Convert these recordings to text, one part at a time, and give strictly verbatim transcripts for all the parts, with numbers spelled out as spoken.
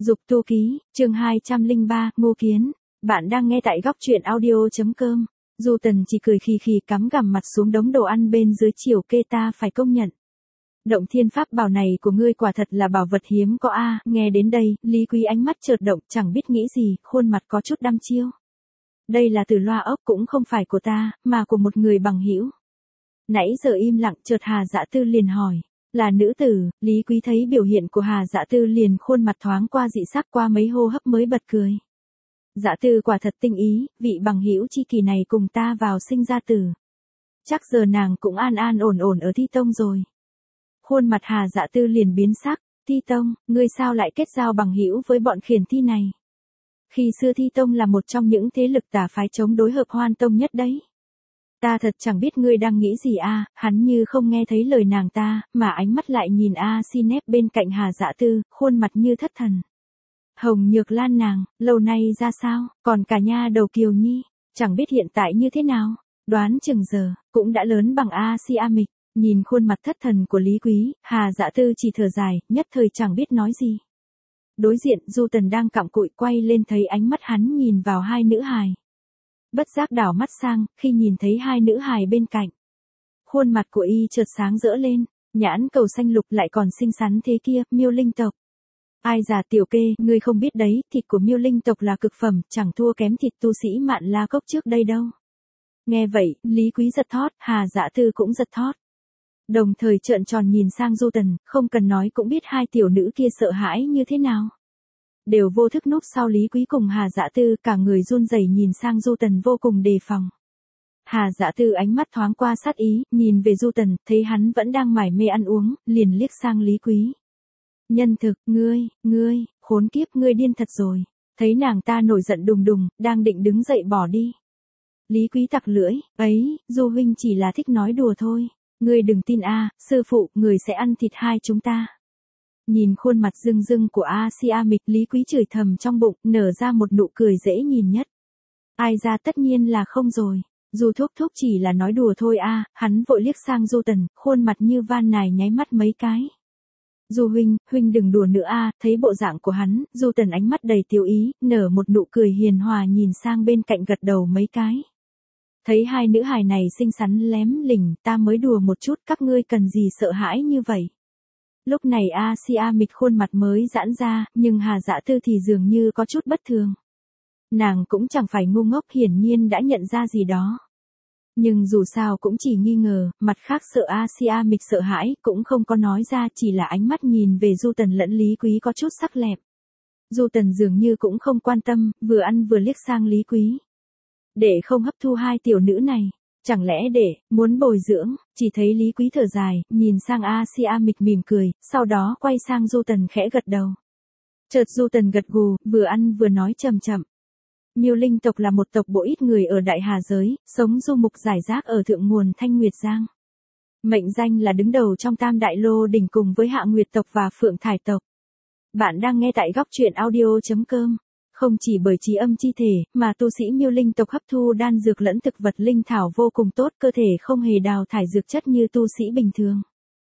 Dục tu ký, chương hai trăm lẻ ba, Ngô Kiến. Bạn đang nghe tại góc truyện audio.com. Du Tần chỉ cười khì khì cắm gằm mặt xuống đống đồ ăn bên dưới chiều kê ta phải công nhận. Động thiên pháp bảo này của ngươi quả thật là bảo vật hiếm có a. Nghe đến đây, Lý Quý ánh mắt chợt động, chẳng biết nghĩ gì, khuôn mặt có chút đăm chiêu. Đây là từ loa ốc cũng không phải của ta, mà của một người bằng hữu. Nãy giờ im lặng, chợt Hà Dạ Tư liền hỏi. Là nữ tử. Lý Quý thấy biểu hiện của Hà Dạ Tư liền khuôn mặt thoáng qua dị sắc, qua mấy hô hấp mới bật cười. Dạ Tư quả thật tinh ý, vị bằng hữu chi kỳ này cùng ta vào sinh ra tử. Chắc giờ nàng cũng an an ổn ổn ở Thi Tông rồi. Khuôn mặt Hà Dạ Tư liền biến sắc. Thi Tông, ngươi sao lại kết giao bằng hữu với bọn khiển thi này? Khi xưa Thi Tông là một trong những thế lực tà phái chống đối Hợp Hoan Tông nhất đấy. Ta thật chẳng biết ngươi đang nghĩ gì a. Hắn như không nghe thấy lời nàng ta, mà ánh mắt lại nhìn A Si nép bên cạnh Hà Dạ Tư, khuôn mặt như thất thần. Hồng Nhược Lan nàng, lâu nay ra sao, còn cả nha đầu Kiều Nhi, chẳng biết hiện tại như thế nào, đoán chừng giờ, cũng đã lớn bằng A Si A Mịch. Nhìn khuôn mặt thất thần của Lý Quý, Hà Dạ Tư chỉ thở dài, nhất thời chẳng biết nói gì. Đối diện, Du Tần đang cặm cụi quay lên thấy ánh mắt hắn nhìn vào hai nữ hài. Bất giác đảo mắt sang, khi nhìn thấy hai nữ hài bên cạnh. Khuôn mặt của y chợt sáng rỡ lên, nhãn cầu xanh lục lại còn xinh xắn thế kia, Miêu Linh tộc. Ai già tiểu kê, ngươi không biết đấy, thịt của Miêu Linh tộc là cực phẩm, chẳng thua kém thịt tu sĩ Mạn La Cốc trước đây đâu. Nghe vậy, Lý Quý giật thót, Hà Dạ Tư cũng giật thót. Đồng thời trợn tròn nhìn sang Du Tần, không cần nói cũng biết hai tiểu nữ kia sợ hãi như thế nào. Đều vô thức núp sau Lý Quý cùng Hà Dạ Tư, cả người run rẩy nhìn sang Du Tần vô cùng đề phòng. Hà Dạ Tư ánh mắt thoáng qua sát ý, nhìn về Du Tần, thấy hắn vẫn đang mải mê ăn uống, liền liếc sang Lý Quý. Nhân thực, ngươi, ngươi, khốn kiếp, ngươi điên thật rồi. Thấy nàng ta nổi giận đùng đùng, đang định đứng dậy bỏ đi. Lý Quý tặc lưỡi, ấy, Du huynh chỉ là thích nói đùa thôi. Ngươi đừng tin a, sư phụ, người sẽ ăn thịt hai chúng ta. Nhìn khuôn mặt rưng rưng của A Si A Mịch, Lý Quý chửi thầm trong bụng, nở ra một nụ cười dễ nhìn nhất. Ai ra tất nhiên là không rồi. Du thúc thúc chỉ là nói đùa thôi a. Hắn vội liếc sang Du Tần, khuôn mặt như van nài nháy mắt mấy cái. Du huynh, huynh đừng đùa nữa a. Thấy bộ dạng của hắn, Du Tần ánh mắt đầy tiêu ý, nở một nụ cười hiền hòa nhìn sang bên cạnh gật đầu mấy cái. Thấy hai nữ hài này xinh xắn lém lỉnh, ta mới đùa một chút, các ngươi cần gì sợ hãi như vậy. Lúc này A Si A Mịch khuôn mặt mới giãn ra, nhưng Hà Dạ Tư thì dường như có chút bất thường. Nàng cũng chẳng phải ngu ngốc, hiển nhiên đã nhận ra gì đó. Nhưng dù sao cũng chỉ nghi ngờ, mặt khác sợ A Si A Mịch sợ hãi, cũng không có nói ra, chỉ là ánh mắt nhìn về Du Tần lẫn Lý Quý có chút sắc lẹm. Du Tần dường như cũng không quan tâm, vừa ăn vừa liếc sang Lý Quý. Để không hấp thu hai tiểu nữ này. Chẳng lẽ để, muốn bồi dưỡng, chỉ thấy Lý Quý thở dài, nhìn sang A Si A Mịch mỉm cười, sau đó quay sang Du Tần khẽ gật đầu. Chợt Du Tần gật gù, vừa ăn vừa nói chậm chậm. Miêu Linh tộc là một tộc bộ ít người ở Đại Hà giới, sống du mục rải rác ở thượng nguồn Thanh Nguyệt Giang. Mệnh danh là đứng đầu trong Tam Đại Lô đỉnh cùng với Hạ Nguyệt tộc và Phượng Thải tộc. Bạn đang nghe tại góc truyện audio.com. Không chỉ bởi trí âm chi thể, mà tu sĩ Miêu Linh tộc hấp thu đan dược lẫn thực vật linh thảo vô cùng tốt, cơ thể không hề đào thải dược chất như tu sĩ bình thường.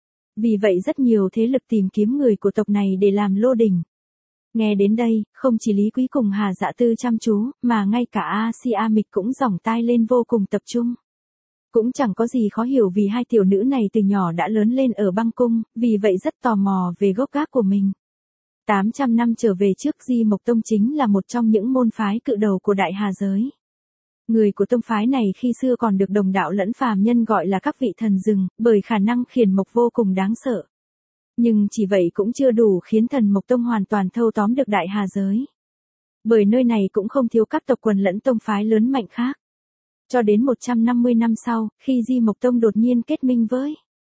Vì vậy rất nhiều thế lực tìm kiếm người của tộc này để làm lô đỉnh. Nghe đến đây, không chỉ Lý Quý cùng Hà Dạ Tư chăm chú, mà ngay cả A Si A Mịch cũng giỏng tai lên vô cùng tập trung. Cũng chẳng có gì khó hiểu vì hai tiểu nữ này từ nhỏ đã lớn lên ở băng cung, vì vậy rất tò mò về gốc gác của mình. tám trăm năm trở về trước, Di Mộc Tông chính là một trong những môn phái cự đầu của Đại Hà giới. Người của tông phái này khi xưa còn được đồng đạo lẫn phàm nhân gọi là các vị thần rừng, bởi khả năng khiển mộc vô cùng đáng sợ. Nhưng chỉ vậy cũng chưa đủ khiến Thần Mộc Tông hoàn toàn thâu tóm được Đại Hà giới. Bởi nơi này cũng không thiếu các tộc quần lẫn tông phái lớn mạnh khác. Cho đến một trăm năm mươi năm sau, khi Di Mộc Tông đột nhiên kết minh với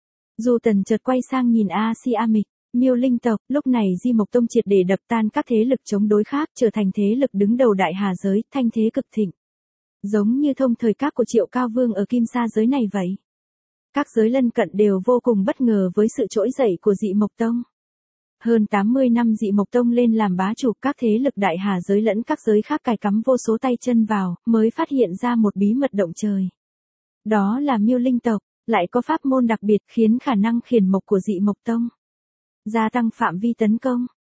Du Tần, chợt quay sang nhìn A Si A Mịch. Miêu Linh tộc, lúc này Di Mộc Tông triệt để đập tan các thế lực chống đối khác, trở thành thế lực đứng đầu Đại Hà giới, thanh thế cực thịnh. Giống như thông thời các của Triệu Cao Vương ở Kim Sa giới này vậy. Các giới lân cận đều vô cùng bất ngờ với sự trỗi dậy của Dị Mộc Tông. Hơn tám mươi năm Dị Mộc Tông lên làm bá chủ, các thế lực Đại Hà giới lẫn các giới khác cài cắm vô số tay chân vào, mới phát hiện ra một bí mật động trời. Đó là Miêu Linh tộc, lại có pháp môn đặc biệt khiến khả năng khiển mộc của Dị Mộc Tông gia tăng phạm vi tấn công.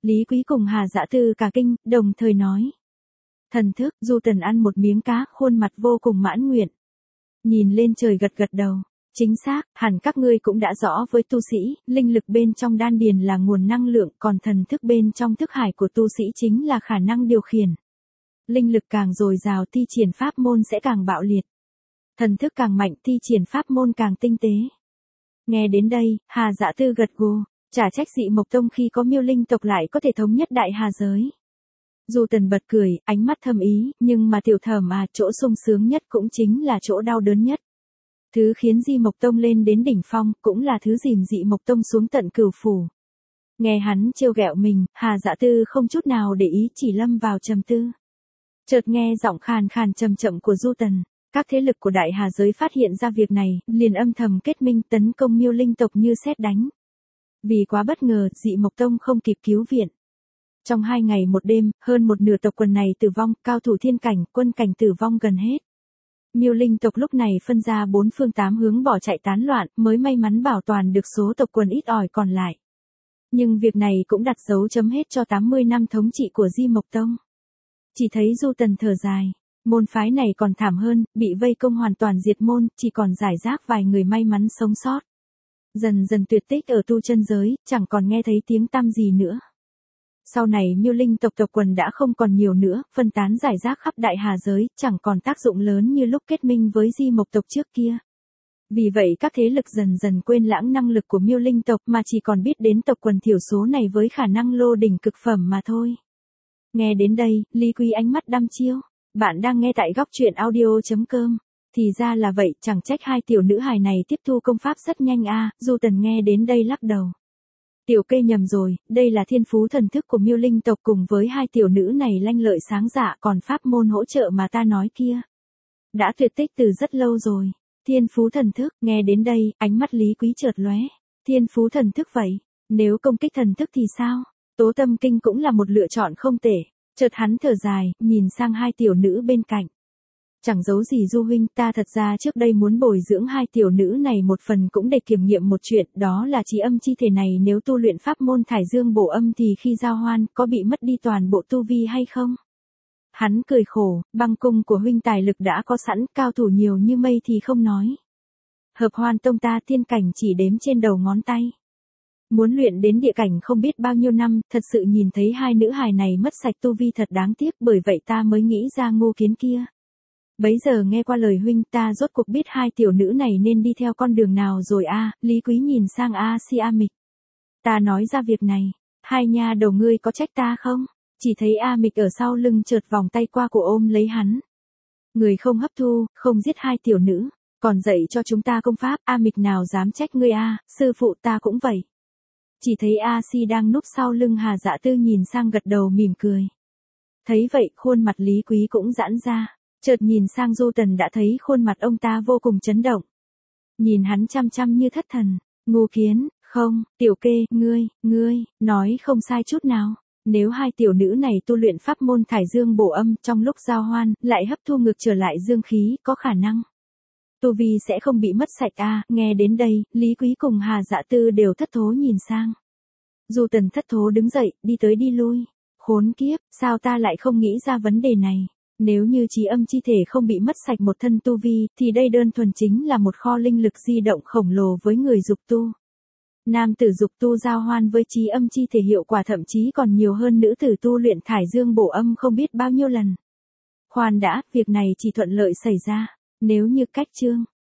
Lý Quý cùng Hà Dã Tư cả kinh, đồng thời nói. Thần thức, Du Tần ăn một miếng cá, khuôn mặt vô cùng mãn nguyện. Nhìn lên trời gật gật đầu. Chính xác, hẳn các ngươi cũng đã rõ với tu sĩ, linh lực bên trong đan điền là nguồn năng lượng, còn thần thức bên trong thức hải của tu sĩ chính là khả năng điều khiển. Linh lực càng dồi dào thi triển pháp môn sẽ càng bạo liệt. Thần thức càng mạnh thi triển pháp môn càng tinh tế. Nghe đến đây, Hà Dã Tư gật gù, chả trách Dị Mộc Tông khi có Miêu Linh tộc lại có thể thống nhất đại hà giới. Du Tần bật cười, ánh mắt thâm ý, nhưng mà tiểu Thẩm à, chỗ sung sướng nhất cũng chính là chỗ đau đớn nhất. Thứ khiến Di Mộc Tông lên đến đỉnh phong, cũng là thứ dìm Dị Mộc Tông xuống tận cửu phủ. Nghe hắn trêu ghẹo mình, Hà Dã Tư không chút nào để ý, chỉ lâm vào trầm tư. Chợt nghe giọng khàn khàn trầm chậm của Du Tần, các thế lực của đại hà giới phát hiện ra việc này, liền âm thầm kết minh tấn công Miêu Linh tộc như sét đánh. Vì quá bất ngờ, Dị Mộc Tông không kịp cứu viện. Trong hai ngày một đêm, hơn một nửa tộc quần này tử vong, cao thủ thiên cảnh, quân cảnh tử vong gần hết. Miêu Linh tộc lúc này phân ra bốn phương tám hướng bỏ chạy tán loạn, mới may mắn bảo toàn được số tộc quần ít ỏi còn lại. Nhưng việc này cũng đặt dấu chấm hết cho tám mươi năm thống trị của Di Mộc Tông. Chỉ thấy Du Tần thở dài, môn phái này còn thảm hơn, bị vây công hoàn toàn diệt môn, chỉ còn giải rác vài người may mắn sống sót. Dần dần tuyệt tích ở tu chân giới, chẳng còn nghe thấy tiếng tăm gì nữa. Sau này Miêu Linh tộc tộc quần đã không còn nhiều nữa, phân tán giải rác khắp đại hà giới, chẳng còn tác dụng lớn như lúc kết minh với Di Mộc tộc trước kia. Vì vậy các thế lực dần dần quên lãng năng lực của Miêu Linh tộc mà chỉ còn biết đến tộc quần thiểu số này với khả năng lô đỉnh cực phẩm mà thôi. Nghe đến đây, Lý Quý ánh mắt đăm chiêu. Bạn đang nghe tại góc truyện audio chấm com. Thì ra là vậy, chẳng trách hai tiểu nữ hài này tiếp thu công pháp rất nhanh a. À, Du Tần nghe đến đây lắc đầu. Tiểu Kê nhầm rồi, đây là thiên phú thần thức của Miêu Linh tộc cùng với hai tiểu nữ này lanh lợi sáng dạ, còn pháp môn hỗ trợ mà ta nói kia đã tuyệt tích từ rất lâu rồi. Thiên phú thần thức, nghe đến đây, ánh mắt Lý Quý chợt lóe. Thiên phú thần thức vậy, nếu công kích thần thức thì sao? Tố tâm kinh cũng là một lựa chọn không tệ. Chợt hắn thở dài, nhìn sang hai tiểu nữ bên cạnh. Chẳng giấu gì Du huynh, ta thật ra trước đây muốn bồi dưỡng hai tiểu nữ này một phần cũng để kiểm nghiệm một chuyện, đó là trí âm chi thể này nếu tu luyện pháp môn thải dương bổ âm thì khi giao hoan, có bị mất đi toàn bộ tu vi hay không? Hắn cười khổ, băng cung của huynh tài lực đã có sẵn, cao thủ nhiều như mây thì không nói. Hợp Hoan tông ta tiên cảnh chỉ đếm trên đầu ngón tay. Muốn luyện đến địa cảnh không biết bao nhiêu năm, thật sự nhìn thấy hai nữ hài này mất sạch tu vi thật đáng tiếc, bởi vậy ta mới nghĩ ra Ngô Kiến kia. Bấy giờ nghe qua lời huynh, ta rốt cuộc biết hai tiểu nữ này nên đi theo con đường nào rồi a. À, Lý Quý nhìn sang A Si A Mịch. Ta nói ra việc này, hai nha đầu ngươi có trách ta không? Chỉ thấy A Mịch ở sau lưng chợt vòng tay qua cổ ôm lấy hắn. Người không hấp thu, không giết hai tiểu nữ, còn dạy cho chúng ta công pháp, A Mịch nào dám trách ngươi a, à, sư phụ ta cũng vậy. Chỉ thấy A Si đang núp sau lưng Hà Dã Tư nhìn sang gật đầu mỉm cười. Thấy vậy, khuôn mặt Lý Quý cũng giãn ra. Chợt nhìn sang Du Tần đã thấy khuôn mặt ông ta vô cùng chấn động. Nhìn hắn chăm chăm như thất thần. Ngô Kiến, không, Tiểu Kê, ngươi, ngươi, nói không sai chút nào. Nếu hai tiểu nữ này tu luyện pháp môn thải dương bổ âm trong lúc giao hoan, lại hấp thu ngược trở lại dương khí, có khả năng tu vi sẽ không bị mất sạch a. À, nghe đến đây, Lý Quý cùng Hà Dã Tư đều thất thố nhìn sang. Du Tần thất thố đứng dậy, đi tới đi lui. Khốn kiếp, sao ta lại không nghĩ ra vấn đề này? Nếu như trí âm chi thể không bị mất sạch một thân tu vi, thì đây đơn thuần chính là một kho linh lực di động khổng lồ với người dục tu. Nam tử dục tu giao hoan với trí âm chi thể hiệu quả thậm chí còn nhiều hơn nữ tử tu luyện thải dương bổ âm không biết bao nhiêu lần. Khoan đã, việc này chỉ thuận lợi xảy ra, nếu như cách chương